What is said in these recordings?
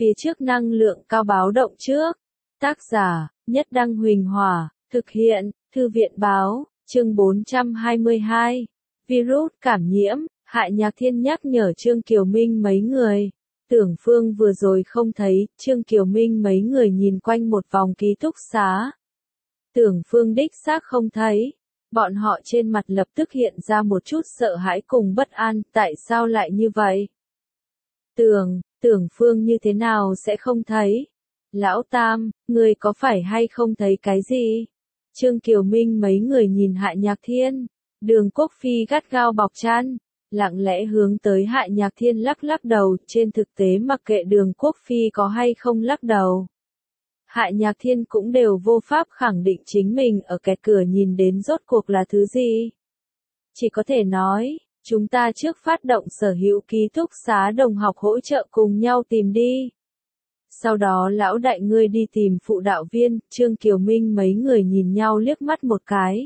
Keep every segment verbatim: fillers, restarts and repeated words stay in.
phía trước năng lượng cao báo động trước. Tác giả, Nhất Đăng Huỳnh Hòa, thực hiện, Thư viện Báo, chương bốn trăm hai mươi hai. Virus cảm nhiễm, Hại Nhạc Thiên nhắc nhở Trương Kiều Minh mấy người. Tưởng Phương vừa rồi không thấy, Trương Kiều Minh mấy người nhìn quanh một vòng ký túc xá. Tưởng Phương đích xác không thấy. Bọn họ trên mặt lập tức hiện ra một chút sợ hãi cùng bất an, tại sao lại như vậy? Tưởng, Tưởng Phương như thế nào sẽ không thấy? Lão Tam, người có phải hay không thấy cái gì? Trương Kiều Minh mấy người nhìn Hại Nhạc Thiên. Đường Quốc Phi gắt gao bọc chăn, lặng lẽ hướng tới Hại Nhạc Thiên lắc lắc đầu, trên thực tế mặc kệ Đường Quốc Phi có hay không lắc đầu. Hại Nhạc Thiên cũng đều vô pháp khẳng định chính mình ở kẹt cửa nhìn đến rốt cuộc là thứ gì. Chỉ có thể nói, chúng ta trước phát động sở hữu ký túc xá đồng học hỗ trợ cùng nhau tìm đi. Sau đó lão đại ngươi đi tìm phụ đạo viên, Trương Kiều Minh mấy người nhìn nhau liếc mắt một cái.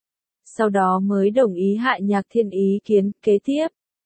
Sau đó mới đồng ý Hại Nhạc Thiên ý kiến, kế tiếp.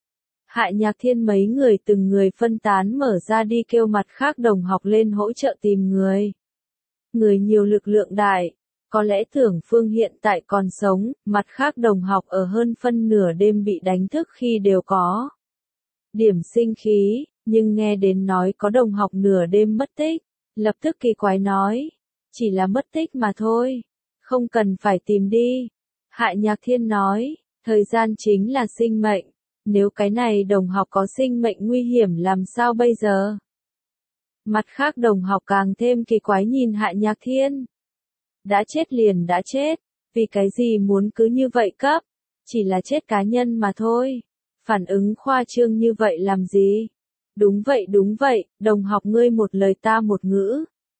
Hại Nhạc Thiên mấy người từng người phân tán mở ra đi kêu mặt khác đồng học lên hỗ trợ tìm người. Người nhiều lực lượng đại, có lẽ Tưởng Phương hiện tại còn sống, mặt khác đồng học ở hơn phân nửa đêm bị đánh thức khi đều có điểm sinh khí, nhưng nghe đến nói có đồng học nửa đêm mất tích, lập tức kỳ quái nói, chỉ là mất tích mà thôi, không cần phải tìm đi. Hại Nhạc Thiên nói, thời gian chính là sinh mệnh, nếu cái này đồng học có sinh mệnh nguy hiểm làm sao bây giờ? Mặt khác đồng học càng thêm kỳ quái nhìn Hại Nhạc Thiên. Đã chết liền đã chết, vì cái gì muốn cứ như vậy cấp, chỉ là chết cá nhân mà thôi. Phản ứng khoa trương như vậy làm gì? Đúng vậy đúng vậy, đồng học ngươi một lời ta một ngữ.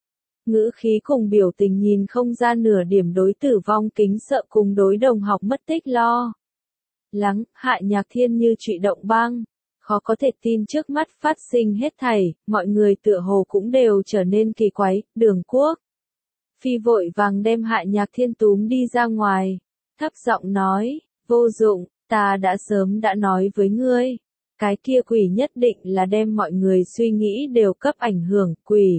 Ngữ khí cùng biểu tình nhìn không ra nửa điểm đối tử vong kính sợ cùng đối đồng học mất tích lo lắng. Hại Nhạc Thiên như trụy động băng, khó có thể tin trước mắt phát sinh hết thảy, mọi người tựa hồ cũng đều trở nên kỳ quái. Đường Quốc Phi vội vàng đem Hại Nhạc Thiên túm đi ra ngoài, thấp giọng nói, vô dụng, ta đã sớm đã nói với ngươi, cái kia quỷ nhất định là đem mọi người suy nghĩ đều cấp ảnh hưởng. Quỷ?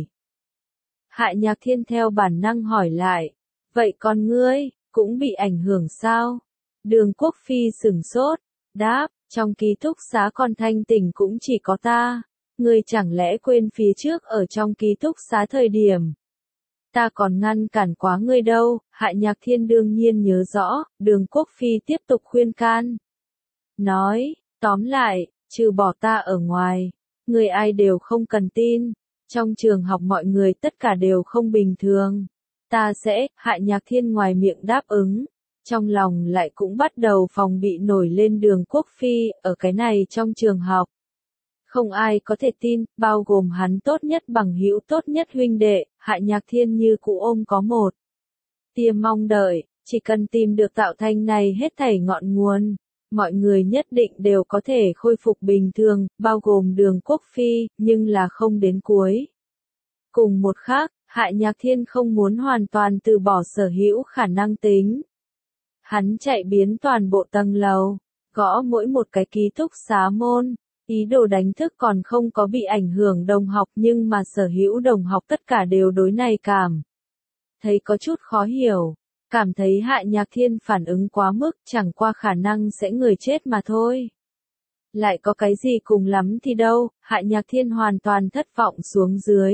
Hại Nhạc Thiên theo bản năng hỏi lại, vậy còn ngươi, cũng bị ảnh hưởng sao? Đường Quốc Phi sửng sốt, đáp, trong ký túc xá còn thanh tỉnh cũng chỉ có ta, ngươi chẳng lẽ quên phía trước ở trong ký túc xá thời điểm. Ta còn ngăn cản quá ngươi đâu. Hại Nhạc Thiên đương nhiên nhớ rõ, Đường Quốc Phi tiếp tục khuyên can. Nói, tóm lại, trừ bỏ ta ở ngoài, người ai đều không cần tin, trong trường học mọi người tất cả đều không bình thường. Ta sẽ, Hại Nhạc Thiên ngoài miệng đáp ứng, trong lòng lại cũng bắt đầu phòng bị nổi lên Đường Quốc Phi, ở cái này trong trường học. Không ai có thể tin, bao gồm hắn tốt nhất bằng hữu tốt nhất huynh đệ. Hại Nhạc Thiên như cụ ôm có một tia mong đợi, chỉ cần tìm được tạo thành này hết thảy ngọn nguồn, mọi người nhất định đều có thể khôi phục bình thường, bao gồm Đường Quốc Phi, nhưng là không đến cuối. Cùng một khác, Hại Nhạc Thiên không muốn hoàn toàn từ bỏ sở hữu khả năng tính. Hắn chạy biến toàn bộ tầng lầu, gõ mỗi một cái ký túc xá môn. Ý đồ đánh thức còn không có bị ảnh hưởng đồng học, nhưng mà sở hữu đồng học tất cả đều đối này cảm thấy có chút khó hiểu, cảm thấy Hại Nhạc Thiên phản ứng quá mức, chẳng qua khả năng sẽ người chết mà thôi. Lại có cái gì cùng lắm thì đâu. Hại Nhạc Thiên hoàn toàn thất vọng xuống dưới.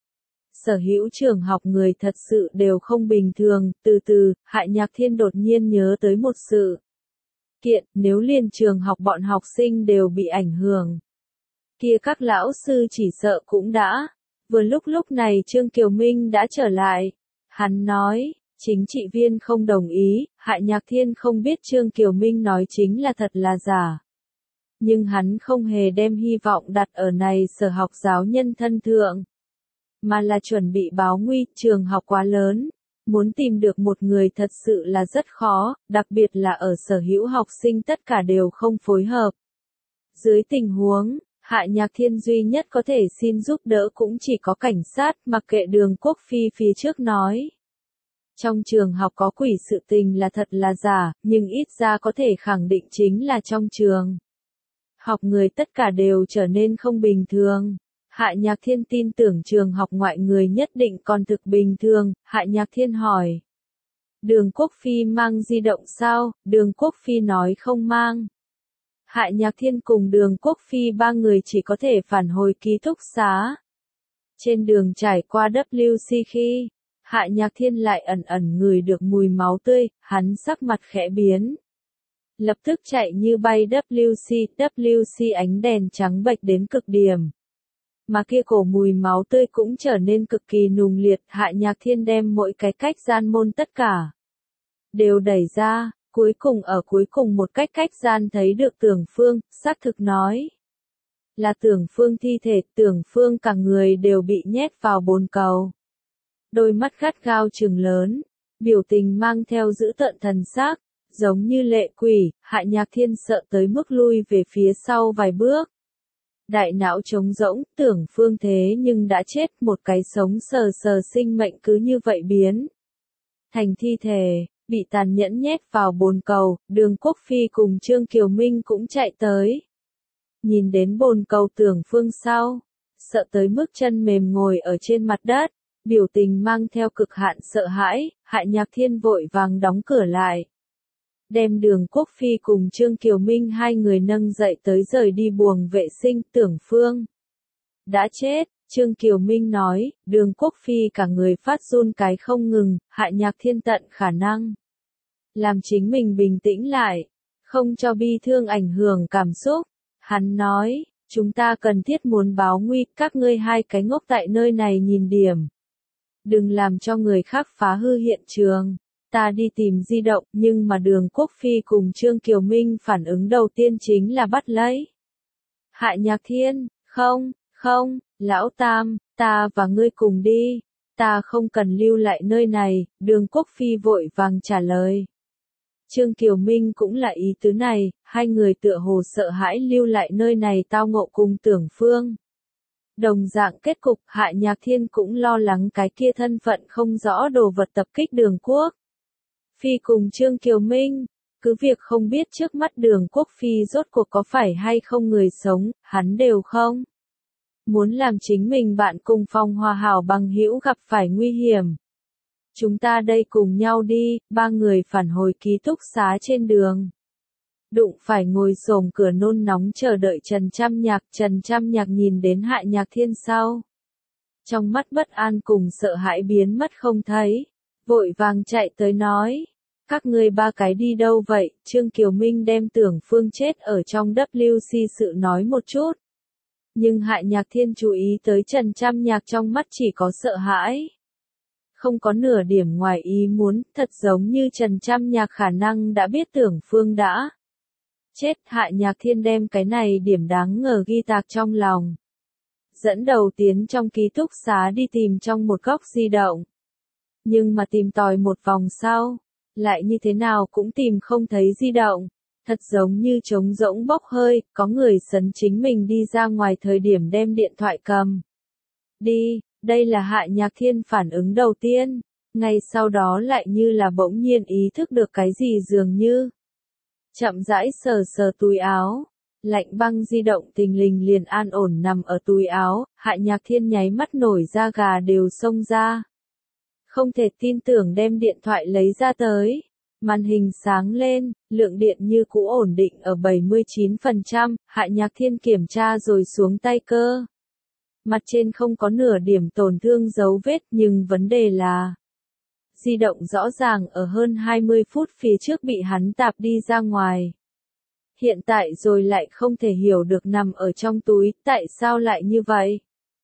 Sở hữu trường học người thật sự đều không bình thường. Từ từ, Hại Nhạc Thiên đột nhiên nhớ tới một sự kiện, nếu liền trường học bọn học sinh đều bị ảnh hưởng, kia các lão sư chỉ sợ cũng đã. Vừa lúc lúc này Trương Kiều Minh đã trở lại. Hắn nói, chính trị viên không đồng ý. Hại Nhạc Thiên không biết Trương Kiều Minh nói chính là thật là giả. Nhưng hắn không hề đem hy vọng đặt ở này sở học giáo nhân thân thượng, mà là chuẩn bị báo nguy. Trường học quá lớn, muốn tìm được một người thật sự là rất khó, đặc biệt là ở sở hữu học sinh tất cả đều không phối hợp. Dưới tình huống, Hại Nhạc Thiên duy nhất có thể xin giúp đỡ cũng chỉ có cảnh sát, mặc kệ Đường Quốc Phi phía trước nói. Trong trường học có quỷ sự tình là thật là giả, nhưng ít ra có thể khẳng định chính là trong trường học người tất cả đều trở nên không bình thường. Hạ Nhạc Thiên tin tưởng trường học ngoại người nhất định còn thực bình thường, Hạ Nhạc Thiên hỏi. Đường Quốc Phi mang di động sao? Đường Quốc Phi nói không mang. Hạ Nhạc Thiên cùng Đường Quốc Phi ba người chỉ có thể phản hồi ký túc xá. Trên đường trải qua W C khi, Hạ Nhạc Thiên lại ẩn ẩn ngửi được mùi máu tươi, hắn sắc mặt khẽ biến. Lập tức chạy như bay W C, W C ánh đèn trắng bệch đến cực điểm. Mà kia cổ mùi máu tươi cũng trở nên cực kỳ nùng liệt, Hạ Nhạc Thiên đem mỗi cái cách gian môn tất cả đều đẩy ra, cuối cùng ở cuối cùng một cách cách gian thấy được Tưởng Phương, xác thực nói. Là Tưởng Phương thi thể, Tưởng Phương cả người đều bị nhét vào bồn cầu. Đôi mắt gắt gao trừng lớn, biểu tình mang theo dữ tợn thần sắc, giống như lệ quỷ, Hạ Nhạc Thiên sợ tới mức lui về phía sau vài bước. Đại não trống rỗng, Tưởng Phương thế nhưng đã chết, một cái sống sờ sờ sinh mệnh cứ như vậy biến thành thi thể, bị tàn nhẫn nhét vào bồn cầu. Đường Quốc Phi cùng Trương Kiều Minh cũng chạy tới. Nhìn đến bồn cầu Tưởng Phương sau, sợ tới mức chân mềm ngồi ở trên mặt đất, biểu tình mang theo cực hạn sợ hãi, Hạ Nhạc Thiên vội vàng đóng cửa lại. Đem Đường Quốc Phi cùng Trương Kiều Minh hai người nâng dậy tới rời đi buồng vệ sinh. Tưởng Phương đã chết, Trương Kiều Minh nói. Đường Quốc Phi cả người phát run cái không ngừng, Hạ Nhạc Thiên tận khả năng làm chính mình bình tĩnh lại, không cho bi thương ảnh hưởng cảm xúc. Hắn nói, chúng ta cần thiết muốn báo nguy, các ngươi hai cái ngốc tại nơi này nhìn điểm. Đừng làm cho người khác phá hư hiện trường. Ta đi tìm di động, nhưng mà Đường Quốc Phi cùng Trương Kiều Minh phản ứng đầu tiên chính là bắt lấy. Hạ Nhạc Thiên, không, không, Lão Tam, ta và ngươi cùng đi, ta không cần lưu lại nơi này. Đường Quốc Phi vội vàng trả lời. Trương Kiều Minh cũng là ý tứ này, hai người tựa hồ sợ hãi lưu lại nơi này tao ngộ cùng Tưởng Phương. Đồng dạng kết cục, Hạ Nhạc Thiên cũng lo lắng cái kia thân phận không rõ đồ vật tập kích Đường Quốc Phi cùng Trương Kiều Minh. Cứ việc không biết trước mắt Đường Quốc Phi rốt cuộc có phải hay không người sống, hắn đều không muốn làm chính mình bạn cùng phòng hòa hảo bằng hữu gặp phải nguy hiểm. Chúng ta đây cùng nhau đi. Ba người phản hồi ký túc xá trên đường. Đụng phải ngồi xổm cửa nôn nóng chờ đợi Trần Trăm Nhạc. Trần Trăm Nhạc nhìn đến Hạ Nhạc Thiên sau, trong mắt bất an cùng sợ hãi biến mất không thấy, vội vàng chạy tới nói. Các ngươi ba cái đi đâu vậy? Trương Kiều Minh đem Tưởng Phương chết ở trong W C sự nói một chút. Nhưng Hạ Nhạc Thiên chú ý tới Trần Trăm Nhạc trong mắt chỉ có sợ hãi. Không có nửa điểm ngoài ý muốn, thật giống như Trần Trăm Nhạc khả năng đã biết Tưởng Phương đã chết. Hạ Nhạc Thiên đem cái này điểm đáng ngờ ghi tạc trong lòng. Dẫn đầu tiến trong ký túc xá đi tìm trong một góc di động. Nhưng mà tìm tòi một vòng sau, lại như thế nào cũng tìm không thấy di động. Thật giống như trống rỗng bốc hơi, có người sấn chính mình đi ra ngoài thời điểm đem điện thoại cầm đi. Đây là Hạ Nhạc Thiên phản ứng đầu tiên, ngay sau đó lại như là bỗng nhiên ý thức được cái gì dường như. Chậm rãi sờ sờ túi áo, lạnh băng di động tình lình liền an ổn nằm ở túi áo. Hạ Nhạc Thiên nháy mắt nổi da gà đều xông ra. Không thể tin tưởng đem điện thoại lấy ra tới. Màn hình sáng lên, lượng điện như cũ ổn định ở bảy mươi chín phần trăm. Hạ Nhạc Thiên kiểm tra rồi xuống tay cơ. Mặt trên không có nửa điểm tổn thương dấu vết, nhưng vấn đề là di động rõ ràng ở hơn hai mươi phút phía trước bị hắn tạp đi ra ngoài. Hiện tại rồi lại không thể hiểu được nằm ở trong túi, tại sao lại như vậy?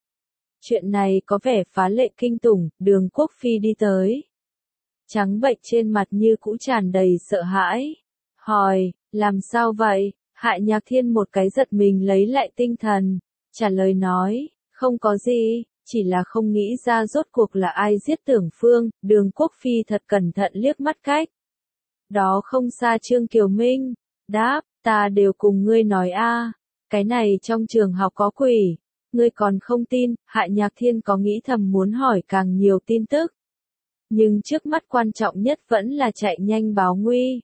Chuyện này có vẻ phá lệ kinh tủng. Đường Quốc Phi đi tới. Trắng bệch trên mặt như cũ tràn đầy sợ hãi. Hỏi, làm sao vậy? Hạ Nhạc Thiên một cái giật mình lấy lại tinh thần. Trả lời nói, không có gì, chỉ là không nghĩ ra rốt cuộc là ai giết Tưởng Phương. Đường Quốc Phi thật cẩn thận liếc mắt cách đó không xa Trương Kiều Minh. Đáp, ta đều cùng ngươi nói a, cái này trong trường học có quỷ. Ngươi còn không tin? Hạ Nhạc Thiên có nghĩ thầm muốn hỏi càng nhiều tin tức. Nhưng trước mắt quan trọng nhất vẫn là chạy nhanh báo nguy.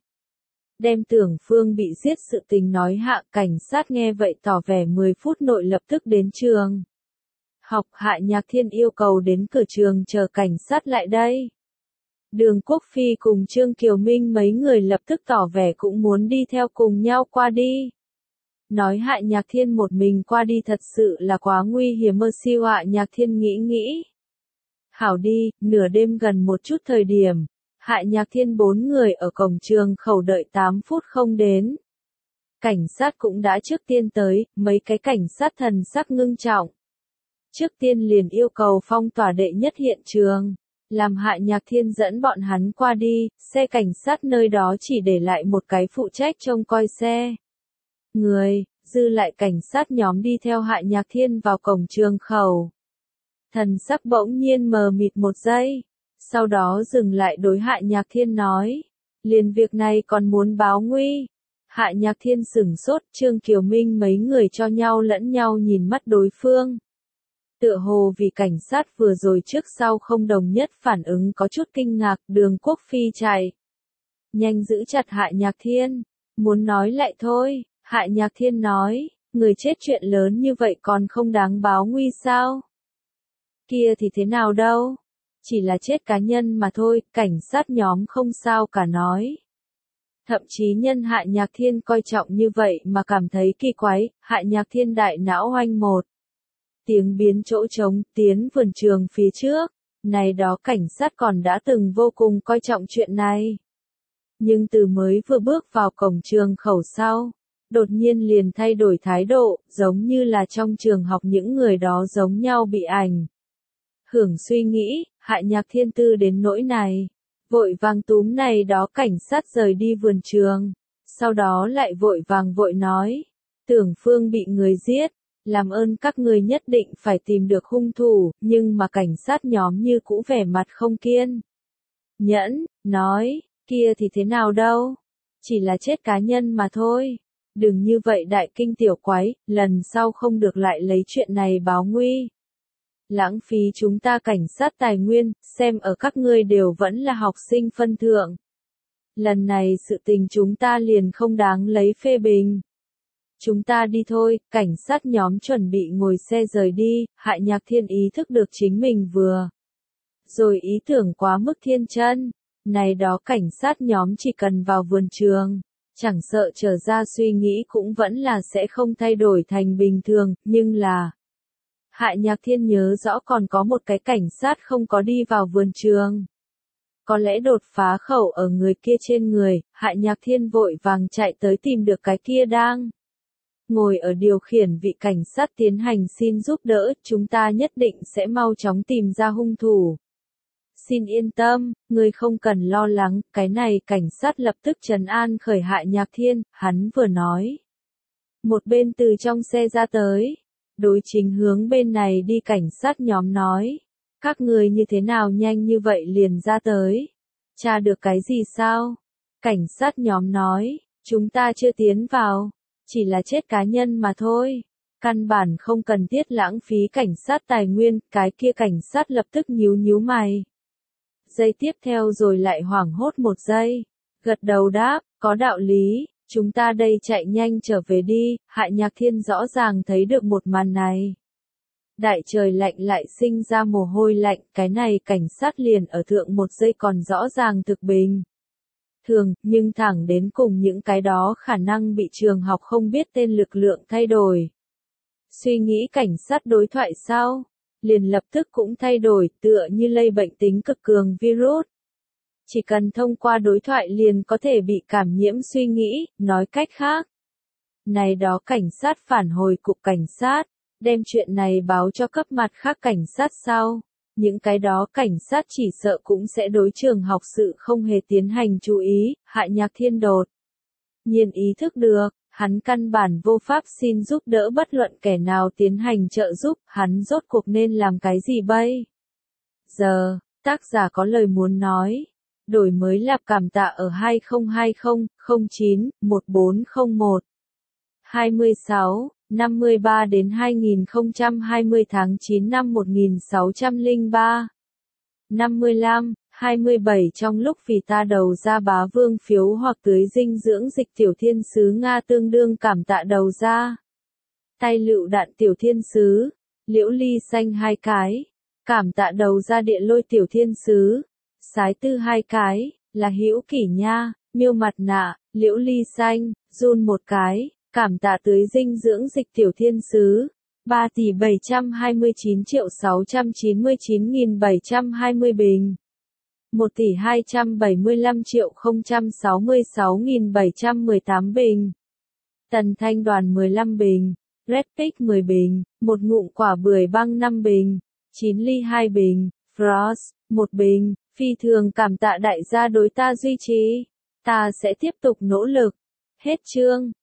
Đem Tưởng Phương bị giết sự tình nói. Hạ cảnh sát nghe vậy tỏ vẻ mười phút nội lập tức đến trường. Học Hạ Nhạc Thiên yêu cầu đến cửa trường chờ cảnh sát lại đây. Đường Quốc Phi cùng Trương Kiều Minh mấy người lập tức tỏ vẻ cũng muốn đi theo cùng nhau qua đi. Nói Hạ Nhạc Thiên một mình qua đi thật sự là quá nguy hiểm mơ siêu. Hạ Nhạc Thiên nghĩ nghĩ. Hảo đi, nửa đêm gần một chút thời điểm. Hạ Nhạc Thiên bốn người ở cổng trường khẩu đợi tám phút không đến. Cảnh sát cũng đã trước tiên tới, mấy cái cảnh sát thần sắc ngưng trọng. Trước tiên liền yêu cầu phong tỏa đệ nhất hiện trường. Làm Hạ Nhạc Thiên dẫn bọn hắn qua đi, xe cảnh sát nơi đó chỉ để lại một cái phụ trách trông coi xe. Người, dư lại cảnh sát nhóm đi theo Hạ Nhạc Thiên vào cổng trường khẩu. Thần sắc bỗng nhiên mờ mịt một giây, sau đó dừng lại đối Hạ Nhạc Thiên nói, liền việc này còn muốn báo nguy. Hạ Nhạc Thiên sửng sốt, Trương Kiều Minh mấy người cho nhau lẫn nhau nhìn mắt đối phương. Tựa hồ vì cảnh sát vừa rồi trước sau không đồng nhất phản ứng có chút kinh ngạc, Đường Quốc Phi chạy nhanh giữ chặt Hạ Nhạc Thiên, muốn nói lại thôi. Hạ Nhạc Thiên nói, người chết chuyện lớn như vậy còn không đáng báo nguy sao? Kia thì thế nào đâu? Chỉ là chết cá nhân mà thôi, cảnh sát nhóm không sao cả nói. Thậm chí nhân Hạ Nhạc Thiên coi trọng như vậy mà cảm thấy kỳ quái, Hạ Nhạc Thiên đại não hoanh một. Tiếng biến chỗ trống, tiến vườn trường phía trước, này đó cảnh sát còn đã từng vô cùng coi trọng chuyện này. Nhưng từ mới vừa bước vào cổng trường khẩu sau, đột nhiên liền thay đổi thái độ, giống như là trong trường học những người đó giống nhau bị ảnh hưởng suy nghĩ. Hạ Nhạc Thiên tư đến nỗi này, vội vàng túm này đó cảnh sát rời đi vườn trường, sau đó lại vội vàng vội nói, Tưởng Phương bị người giết, làm ơn các người nhất định phải tìm được hung thủ, nhưng mà cảnh sát nhóm như cũ vẻ mặt không kiên nhẫn, nói, kia thì thế nào đâu, chỉ là chết cá nhân mà thôi. Đừng như vậy đại kinh tiểu quái, lần sau không được lại lấy chuyện này báo nguy. Lãng phí chúng ta cảnh sát tài nguyên, xem ở các ngươi đều vẫn là học sinh phân thượng. Lần này sự tình chúng ta liền không đáng lấy phê bình. Chúng ta đi thôi, cảnh sát nhóm chuẩn bị ngồi xe rời đi. Hạ Nhạc Thiên ý thức được chính mình vừa rồi ý tưởng quá mức thiên chân. Này đó cảnh sát nhóm chỉ cần vào vườn trường, chẳng sợ trở ra suy nghĩ cũng vẫn là sẽ không thay đổi thành bình thường, nhưng là Hạ Nhạc Thiên nhớ rõ còn có một cái cảnh sát không có đi vào vườn trường. Có lẽ đột phá khẩu ở người kia trên người, Hạ Nhạc Thiên vội vàng chạy tới tìm được cái kia đang ngồi ở điều khiển vị cảnh sát tiến hành xin giúp đỡ, chúng ta nhất định sẽ mau chóng tìm ra hung thủ. Xin yên tâm, người không cần lo lắng, cái này cảnh sát lập tức trấn an khởi Hạ Nhạc Thiên, hắn vừa nói. Một bên từ trong xe ra tới, đối chính hướng bên này đi cảnh sát nhóm nói, các người như thế nào nhanh như vậy liền ra tới, tra được cái gì sao? Cảnh sát nhóm nói, chúng ta chưa tiến vào, chỉ là chết cá nhân mà thôi. Căn bản không cần thiết lãng phí cảnh sát tài nguyên, cái kia cảnh sát lập tức nhíu nhíu mày. Giây tiếp theo rồi lại hoảng hốt một giây, gật đầu đáp, có đạo lý, chúng ta đây chạy nhanh trở về đi. Hạ Nhạc Thiên rõ ràng thấy được một màn này. Đại trời lạnh lại sinh ra mồ hôi lạnh, cái này cảnh sát liền ở thượng một giây còn rõ ràng thực bình thường, nhưng thẳng đến cùng những cái đó khả năng bị trường học không biết tên lực lượng thay đổi. Suy nghĩ cảnh sát đối thoại sau, liền lập tức cũng thay đổi, tựa như lây bệnh tính cực cường virus. Chỉ cần thông qua đối thoại liền có thể bị cảm nhiễm suy nghĩ, nói cách khác. Này đó cảnh sát phản hồi cục cảnh sát, đem chuyện này báo cho cấp mặt khác cảnh sát sau. Những cái đó cảnh sát chỉ sợ cũng sẽ đối trường học sự không hề tiến hành chú ý. Hạ Nhạc Thiên đột nhiên ý thức được, hắn căn bản vô pháp xin giúp đỡ bất luận kẻ nào tiến hành trợ giúp, hắn rốt cuộc nên làm cái gì bây giờ? Tác giả có lời muốn nói. Đổi mới lạp cảm tạ ở hai không hai không không chín một bốn không một hai sáu năm mươi ba đến hai nghìn không trăm hai mươi tháng chín năm một nghìn sáu trăm lẻ ba. năm mươi lăm, hai mươi bảy Trong lúc vì ta đầu ra bá vương phiếu hoặc tưới dinh dưỡng dịch tiểu thiên sứ Nga tương đương cảm tạ đầu ra tay lựu đạn tiểu thiên sứ, Liễu ly xanh hai cái. Cảm tạ đầu ra địa lôi tiểu thiên sứ. Sái tư hai cái, là hữu kỷ nha, miêu mặt nạ, liễu ly xanh, run một cái, cảm tạ tưới dinh dưỡng dịch tiểu thiên sứ. ba tỷ bảy trăm hai mươi chín triệu sáu trăm chín mươi chín nghìn bảy trăm hai mươi bình. một tỷ hai trăm bảy mươi lăm triệu không trăm sáu mươi sáu nghìn bảy trăm mười tám bình. Tần Thanh Đoàn mười lăm bình. Red Pick mười bình. Một ngụm quả bưởi băng năm bình. chín ly hai bình. Frost, một bình. Phi thường cảm tạ đại gia đối ta duy trì. Ta sẽ tiếp tục nỗ lực. Hết chương.